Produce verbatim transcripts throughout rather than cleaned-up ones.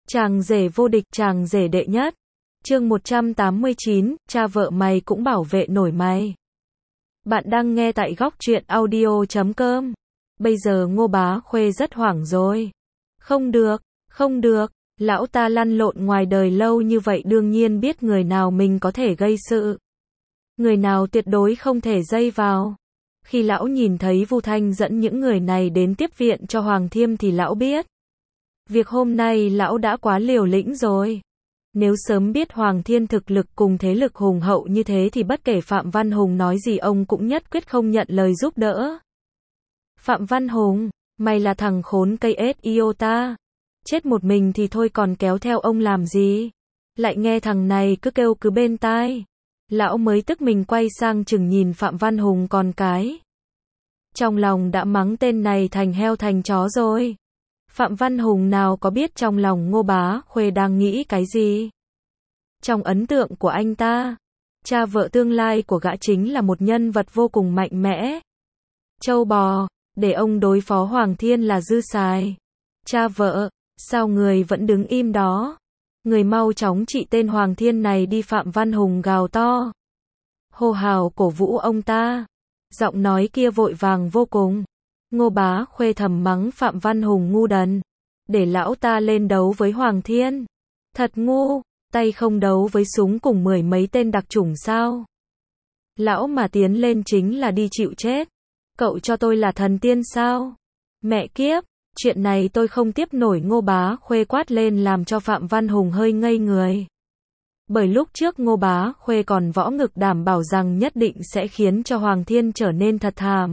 Chàng rể vô địch, chàng rể đệ nhất. Chương một trăm tám mươi chín, cha vợ mày cũng bảo vệ nổi mày. Bạn đang nghe tại góc truyện audio chấm com. Bây giờ Ngô Bá Khuê rất hoảng rồi. Không được, không được, lão ta lăn lộn ngoài đời lâu như vậy đương nhiên biết người nào mình có thể gây sự. Người nào tuyệt đối không thể dây vào. Khi lão nhìn thấy Vu Thanh dẫn những người này đến tiếp viện cho Hoàng Thiêm thì lão biết. Việc hôm nay lão đã quá liều lĩnh rồi. Nếu sớm biết Hoàng Thiên thực lực cùng thế lực hùng hậu như thế thì bất kể Phạm Văn Hùng nói gì ông cũng nhất quyết không nhận lời giúp đỡ. Phạm Văn Hùng, mày là thằng khốn cây ết iota. Chết một mình thì thôi còn kéo theo ông làm gì? Lại nghe thằng này cứ kêu cứ bên tai. Lão mới tức mình quay sang chừng nhìn Phạm Văn Hùng con cái. Trong lòng đã mắng tên này thành heo thành chó rồi. Phạm Văn Hùng nào có biết trong lòng Ngô Bá Khuê đang nghĩ cái gì. Trong ấn tượng của anh ta, cha vợ tương lai của gã chính là một nhân vật vô cùng mạnh mẽ. Châu bò, để ông đối phó Hoàng Thiên là dư xài. Cha vợ, sao người vẫn đứng im đó? Người mau chóng trị tên Hoàng Thiên này đi. Phạm Văn Hùng gào to. Hô hào cổ vũ ông ta. Giọng nói kia vội vàng vô cùng. Ngô Bá Khuê thầm mắng Phạm Văn Hùng ngu đần. Để lão ta lên đấu với Hoàng Thiên. Thật ngu, tay không đấu với súng cùng mười mấy tên đặc chủng sao? Lão mà tiến lên chính là đi chịu chết. Cậu cho tôi là thần tiên sao? Mẹ kiếp, chuyện này tôi không tiếp nổi. Ngô Bá Khuê quát lên làm cho Phạm Văn Hùng hơi ngây người. Bởi lúc trước Ngô Bá Khuê còn võ ngực đảm bảo rằng nhất định sẽ khiến cho Hoàng Thiên trở nên thật thàm.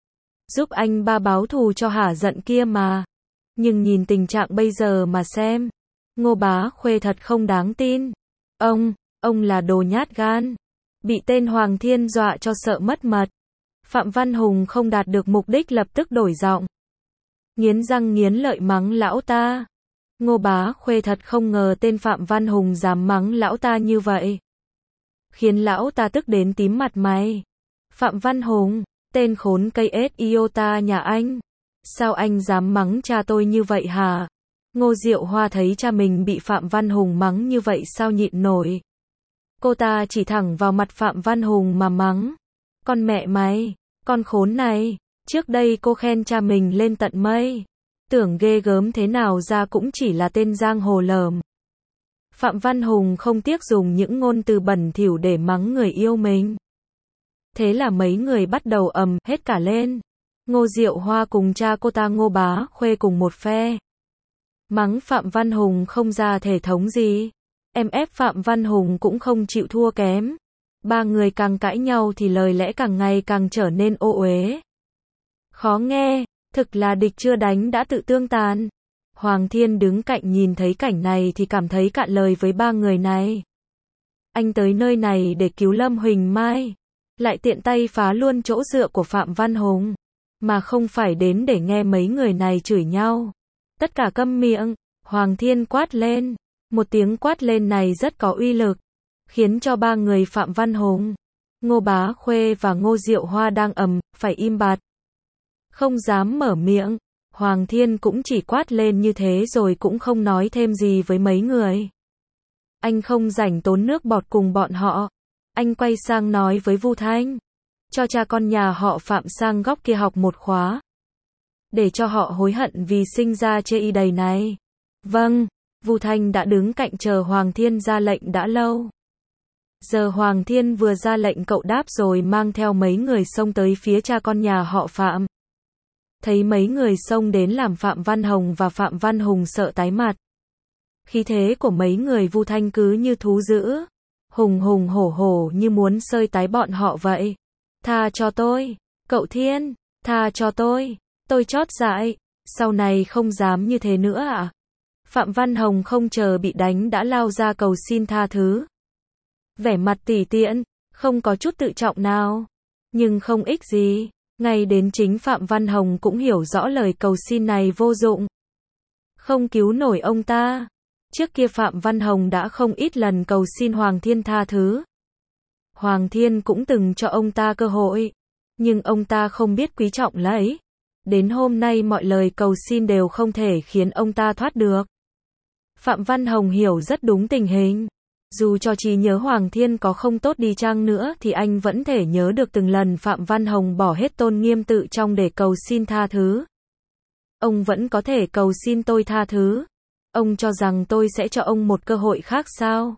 Giúp anh ba báo thù cho hả giận kia mà. Nhưng nhìn tình trạng bây giờ mà xem. Ngô Bá Khuê thật không đáng tin. Ông, ông là đồ nhát gan. Bị tên Hoàng Thiên dọa cho sợ mất mật. Phạm Văn Hùng không đạt được mục đích lập tức đổi giọng. Nghiến răng nghiến lợi mắng lão ta. Ngô Bá Khuê thật không ngờ tên Phạm Văn Hùng dám mắng lão ta như vậy. Khiến lão ta tức đến tím mặt mày. Phạm Văn Hùng, tên khốn cây ết iota nhà anh. Sao anh dám mắng cha tôi như vậy hả? Ngô Diệu Hoa thấy cha mình bị Phạm Văn Hùng mắng như vậy sao nhịn nổi. Cô ta chỉ thẳng vào mặt Phạm Văn Hùng mà mắng. Con mẹ mày, con khốn này, trước đây cô khen cha mình lên tận mây. Tưởng ghê gớm thế nào ra cũng chỉ là tên giang hồ lởm. Phạm Văn Hùng không tiếc dùng những ngôn từ bẩn thỉu để mắng người yêu mình. Thế là mấy người bắt đầu ầm hết cả lên. Ngô Diệu Hoa cùng cha cô ta Ngô Bá Khuê cùng một phe. Mắng Phạm Văn Hùng không ra thể thống gì. Em ép Phạm Văn Hùng cũng không chịu thua kém. Ba người càng cãi nhau thì lời lẽ càng ngày càng trở nên ô uế. Khó nghe, thực là địch chưa đánh đã tự tương tàn. Hoàng Thiên đứng cạnh nhìn thấy cảnh này thì cảm thấy cạn lời với ba người này. Anh tới nơi này để cứu Lâm Huỳnh Mai. Lại tiện tay phá luôn chỗ dựa của Phạm Văn Hùng. Mà không phải đến để nghe mấy người này chửi nhau. Tất cả câm miệng. Hoàng Thiên quát lên. Một tiếng quát lên này rất có uy lực. Khiến cho ba người Phạm Văn Hùng, Ngô Bá Khuê và Ngô Diệu Hoa đang ầm, phải im bặt. Không dám mở miệng. Hoàng Thiên cũng chỉ quát lên như thế rồi cũng không nói thêm gì với mấy người. Anh không rảnh tốn nước bọt cùng bọn họ. Anh quay sang nói với Vu Thanh. Cho cha con nhà họ Phạm sang góc kia học một khóa. Để cho họ hối hận vì sinh ra chê y đầy này. Vâng, Vu Thanh đã đứng cạnh chờ Hoàng Thiên ra lệnh đã lâu. Giờ Hoàng Thiên vừa ra lệnh cậu đáp rồi mang theo mấy người xông tới phía cha con nhà họ Phạm. Thấy mấy người xông đến làm Phạm Văn Hồng và Phạm Văn Hùng sợ tái mặt. Khí thế của mấy người Vu Thanh cứ như thú dữ. Hùng hùng hổ hổ như muốn xơi tái bọn họ vậy. Tha cho tôi, cậu Thiên, tha cho tôi, tôi chót dại, sau này không dám như thế nữa ạ. À? Phạm Văn Hồng không chờ bị đánh đã lao ra cầu xin tha thứ. Vẻ mặt tỉ tiện, không có chút tự trọng nào. Nhưng không ích gì, ngay đến chính Phạm Văn Hồng cũng hiểu rõ lời cầu xin này vô dụng. Không cứu nổi ông ta. Trước kia Phạm Văn Hồng đã không ít lần cầu xin Hoàng Thiên tha thứ. Hoàng Thiên cũng từng cho ông ta cơ hội. Nhưng ông ta không biết quý trọng lấy. Đến hôm nay mọi lời cầu xin đều không thể khiến ông ta thoát được. Phạm Văn Hồng hiểu rất đúng tình hình. Dù cho trí nhớ Hoàng Thiên có không tốt đi chăng nữa thì anh vẫn thể nhớ được từng lần Phạm Văn Hồng bỏ hết tôn nghiêm tự trọng để cầu xin tha thứ. Ông vẫn có thể cầu xin tôi tha thứ. Ông cho rằng tôi sẽ cho ông một cơ hội khác sao?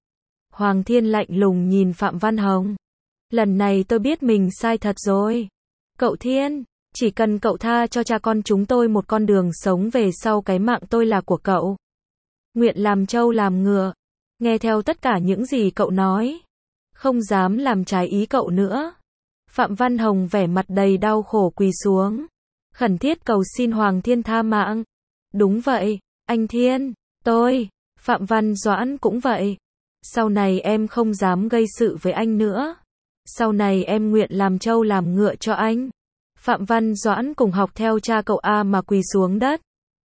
Hoàng Thiên lạnh lùng nhìn Phạm Văn Hồng. Lần này tôi biết mình sai thật rồi. Cậu Thiên, chỉ cần cậu tha cho cha con chúng tôi một con đường sống về sau, cái mạng tôi là của cậu. Nguyện làm trâu làm ngựa, nghe theo tất cả những gì cậu nói. Không dám làm trái ý cậu nữa. Phạm Văn Hồng vẻ mặt đầy đau khổ quỳ xuống, khẩn thiết cầu xin Hoàng Thiên tha mạng. Đúng vậy, anh Thiên, tôi, Phạm Văn Doãn cũng vậy. Sau này em không dám gây sự với anh nữa. Sau này em nguyện làm trâu làm ngựa cho anh. Phạm Văn Doãn cùng học theo cha cậu A mà quỳ xuống đất.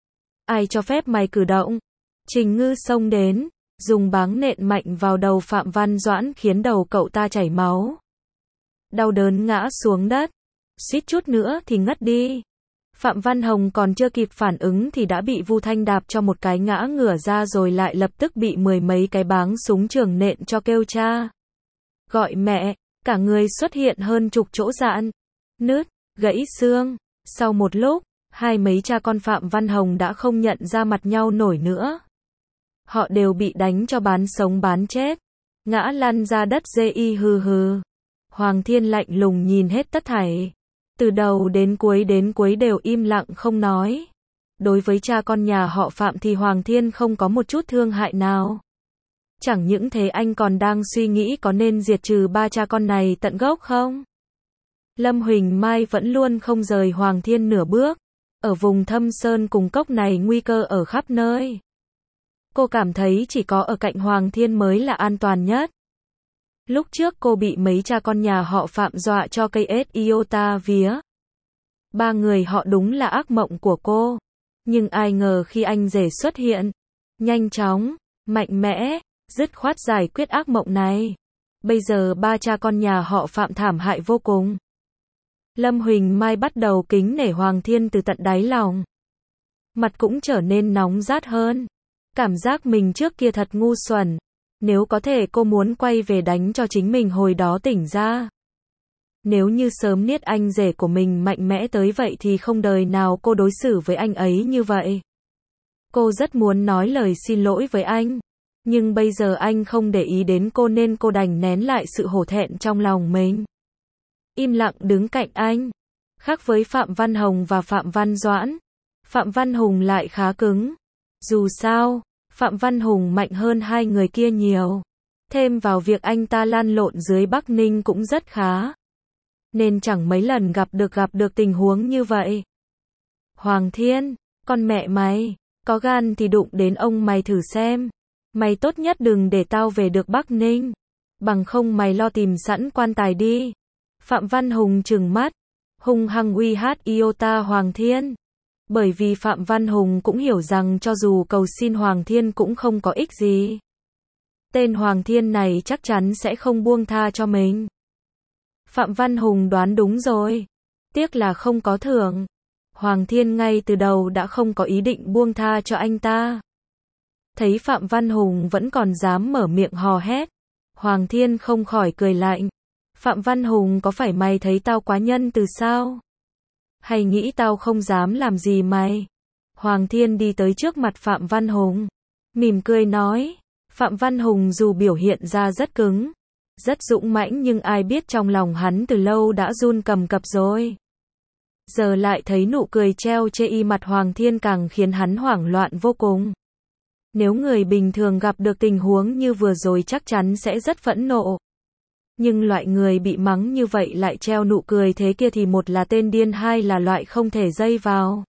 Ai cho phép mày cử động? Trình Ngư xông đến, dùng báng nện mạnh vào đầu Phạm Văn Doãn khiến đầu cậu ta chảy máu. Đau đớn ngã xuống đất, suýt chút nữa thì ngất đi. Phạm Văn Hồng còn chưa kịp phản ứng thì đã bị Vu Thanh đạp cho một cái ngã ngửa ra, rồi lại lập tức bị mười mấy cái báng súng trường nện cho kêu cha. Gọi mẹ, cả người xuất hiện hơn chục chỗ rạn, nứt, gãy xương. Sau một lúc, hai mấy cha con Phạm Văn Hồng đã không nhận ra mặt nhau nổi nữa. Họ đều bị đánh cho bán sống bán chết, ngã lăn ra đất dê y hừ hừ. Hoàng Thiên lạnh lùng nhìn hết tất thảy. Từ đầu đến cuối đến cuối đều im lặng không nói. Đối với cha con nhà họ Phạm thì Hoàng Thiên không có một chút thương hại nào. Chẳng những thế, anh còn đang suy nghĩ có nên diệt trừ ba cha con này tận gốc không? Lâm Huỳnh Mai vẫn luôn không rời Hoàng Thiên nửa bước. Ở vùng thâm sơn cùng cốc này nguy cơ ở khắp nơi. Cô cảm thấy chỉ có ở cạnh Hoàng Thiên mới là an toàn nhất. Lúc trước cô bị mấy cha con nhà họ Phạm dọa cho cây ết iota vía. Ba người họ đúng là ác mộng của cô. Nhưng ai ngờ khi anh rể xuất hiện, nhanh chóng, mạnh mẽ, dứt khoát giải quyết ác mộng này. Bây giờ ba cha con nhà họ Phạm thảm hại vô cùng. Lâm Huỳnh Mai bắt đầu kính nể Hoàng Thiên từ tận đáy lòng. Mặt cũng trở nên nóng rát hơn. Cảm giác mình trước kia thật ngu xuẩn. Nếu có thể cô muốn quay về đánh cho chính mình hồi đó tỉnh ra. Nếu như sớm biết anh rể của mình mạnh mẽ tới vậy thì không đời nào cô đối xử với anh ấy như vậy. Cô rất muốn nói lời xin lỗi với anh. Nhưng bây giờ anh không để ý đến cô nên cô đành nén lại sự hổ thẹn trong lòng mình. Im lặng đứng cạnh anh. Khác với Phạm Văn Hồng và Phạm Văn Doãn, Phạm Văn Hùng lại khá cứng. Dù sao, Phạm Văn Hùng mạnh hơn hai người kia nhiều. Thêm vào việc anh ta lăn lộn dưới Bắc Ninh cũng rất khá. Nên chẳng mấy lần gặp được gặp được tình huống như vậy. Hoàng Thiên, con mẹ mày, có gan thì đụng đến ông mày thử xem. Mày tốt nhất đừng để tao về được Bắc Ninh. Bằng không mày lo tìm sẵn quan tài đi. Phạm Văn Hùng trừng mắt, hung hăng uy hát iota Hoàng Thiên. Bởi vì Phạm Văn Hùng cũng hiểu rằng cho dù cầu xin Hoàng Thiên cũng không có ích gì. Tên Hoàng Thiên này chắc chắn sẽ không buông tha cho mình. Phạm Văn Hùng đoán đúng rồi. Tiếc là không có thưởng. Hoàng Thiên ngay từ đầu đã không có ý định buông tha cho anh ta. Thấy Phạm Văn Hùng vẫn còn dám mở miệng hò hét, Hoàng Thiên không khỏi cười lạnh. Phạm Văn Hùng, có phải mày thấy tao quá nhân từ sao? Hay nghĩ tao không dám làm gì mày? Hoàng Thiên đi tới trước mặt Phạm Văn Hùng, mỉm cười nói. Phạm Văn Hùng dù biểu hiện ra rất cứng, rất dũng mãnh, nhưng ai biết trong lòng hắn từ lâu đã run cầm cập rồi. Giờ lại thấy nụ cười treo chê y mặt Hoàng Thiên càng khiến hắn hoảng loạn vô cùng. Nếu người bình thường gặp được tình huống như vừa rồi chắc chắn sẽ rất phẫn nộ. Nhưng loại người bị mắng như vậy lại treo nụ cười thế kia thì một là tên điên, hai là loại không thể dây vào.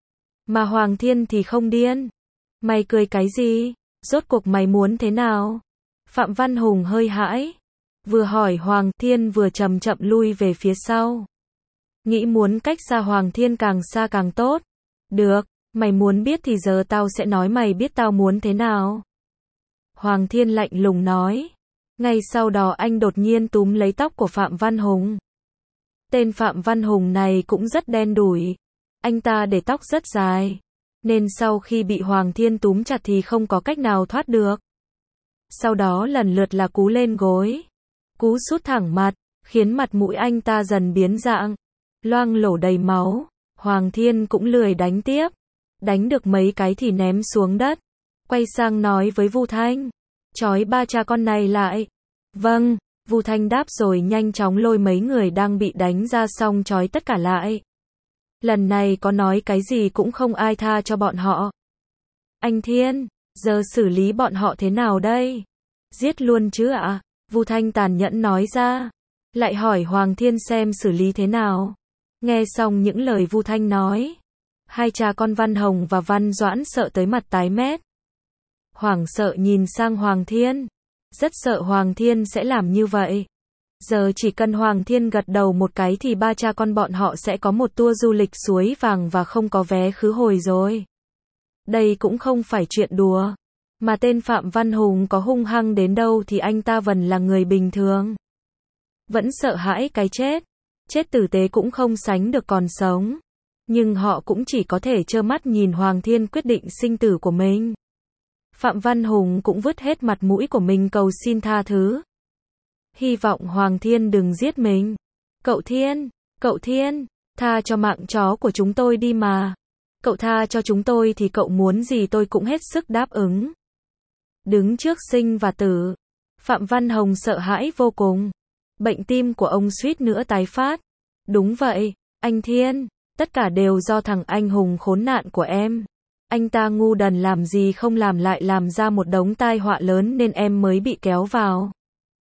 Mà Hoàng Thiên thì không điên. Mày cười cái gì? Rốt cuộc mày muốn thế nào? Phạm Văn Hùng hơi hãi. Vừa hỏi Hoàng Thiên vừa chậm chậm lui về phía sau. Nghĩ muốn cách xa Hoàng Thiên càng xa càng tốt. Được, mày muốn biết thì giờ tao sẽ nói mày biết tao muốn thế nào. Hoàng Thiên lạnh lùng nói. Ngay sau đó anh đột nhiên túm lấy tóc của Phạm Văn Hùng. Tên Phạm Văn Hùng này cũng rất đen đủi. Anh ta để tóc rất dài. nên sau khi bị Hoàng Thiên túm chặt thì không có cách nào thoát được. Sau đó lần lượt là cú lên gối, cú sút thẳng mặt, khiến mặt mũi anh ta dần biến dạng, loang lổ đầy máu. Hoàng Thiên cũng lười đánh tiếp, đánh được mấy cái thì ném xuống đất, quay sang nói với Vu Thanh, trói ba cha con này lại. Vâng, Vu Thanh đáp rồi nhanh chóng lôi mấy người đang bị đánh ra xong trói tất cả lại. Lần này có nói cái gì cũng không ai tha cho bọn họ. Anh Thiên, giờ xử lý bọn họ thế nào đây? Giết luôn chứ ạ? À? Vu Thanh tàn nhẫn nói ra, lại hỏi Hoàng Thiên xem xử lý thế nào. Nghe xong những lời Vu Thanh nói, hai cha con Văn Hồng và Văn Doãn sợ tới mặt tái mét. Hoảng sợ nhìn sang Hoàng Thiên, rất sợ Hoàng Thiên sẽ làm như vậy. Giờ chỉ cần Hoàng Thiên gật đầu một cái thì ba cha con bọn họ sẽ có một tour du lịch suối vàng và không có vé khứ hồi rồi. Đây cũng không phải chuyện đùa, mà tên Phạm Văn Hùng có hung hăng đến đâu thì anh ta vẫn là người bình thường. Vẫn sợ hãi cái chết, chết tử tế cũng không sánh được còn sống. Nhưng họ cũng chỉ có thể trơ mắt nhìn Hoàng Thiên quyết định sinh tử của mình. Phạm Văn Hùng cũng vứt hết mặt mũi của mình cầu xin tha thứ. Hy vọng Hoàng Thiên đừng giết mình. Cậu Thiên, cậu Thiên, tha cho mạng chó của chúng tôi đi mà. Cậu tha cho chúng tôi thì cậu muốn gì tôi cũng hết sức đáp ứng. Đứng trước sinh và tử, Phạm Văn Hồng sợ hãi vô cùng. Bệnh tim của ông suýt nữa tái phát. Đúng vậy, anh Thiên, tất cả đều do thằng anh hùng khốn nạn của em. Anh ta ngu đần làm gì không làm lại làm ra một đống tai họa lớn nên em mới bị kéo vào.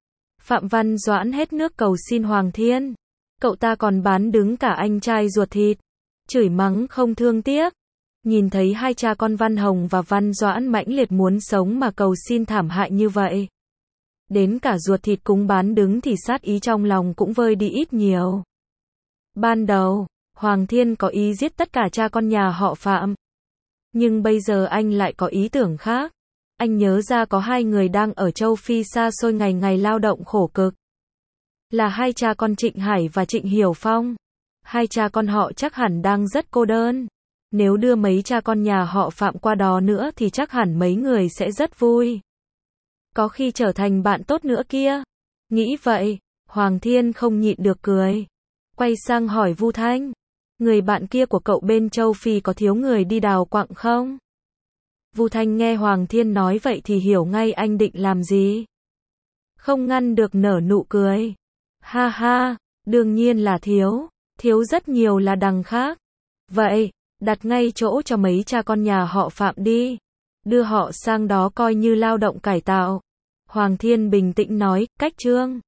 Phạm Văn Doãn hết nước cầu xin Hoàng Thiên. Cậu ta còn bán đứng cả anh trai ruột thịt. Chửi mắng không thương tiếc. Nhìn thấy hai cha con Văn Hồng và Văn Doãn mãnh liệt muốn sống mà cầu xin thảm hại như vậy. Đến cả ruột thịt cũng bán đứng thì sát ý trong lòng cũng vơi đi ít nhiều. Ban đầu, Hoàng Thiên có ý giết tất cả cha con nhà họ Phạm. Nhưng bây giờ anh lại có ý tưởng khác. Anh nhớ ra có hai người đang ở châu Phi xa xôi ngày ngày lao động khổ cực. Là hai cha con Trịnh Hải và Trịnh Hiểu Phong. Hai cha con họ chắc hẳn đang rất cô đơn. Nếu đưa mấy cha con nhà họ Phạm qua đó nữa thì chắc hẳn mấy người sẽ rất vui. Có khi trở thành bạn tốt nữa kia. Nghĩ vậy, Hoàng Thiên không nhịn được cười. Quay sang hỏi Vu Thanh. Người bạn kia của cậu bên châu Phi có thiếu người đi đào quặng không? Vu Thanh nghe Hoàng Thiên nói vậy thì hiểu ngay anh định làm gì. Không ngăn được nở nụ cười. Ha ha, đương nhiên là thiếu. Thiếu rất nhiều là đằng khác. Vậy, đặt ngay chỗ cho mấy cha con nhà họ Phạm đi. Đưa họ sang đó coi như lao động cải tạo. Hoàng Thiên bình tĩnh nói, cách trương.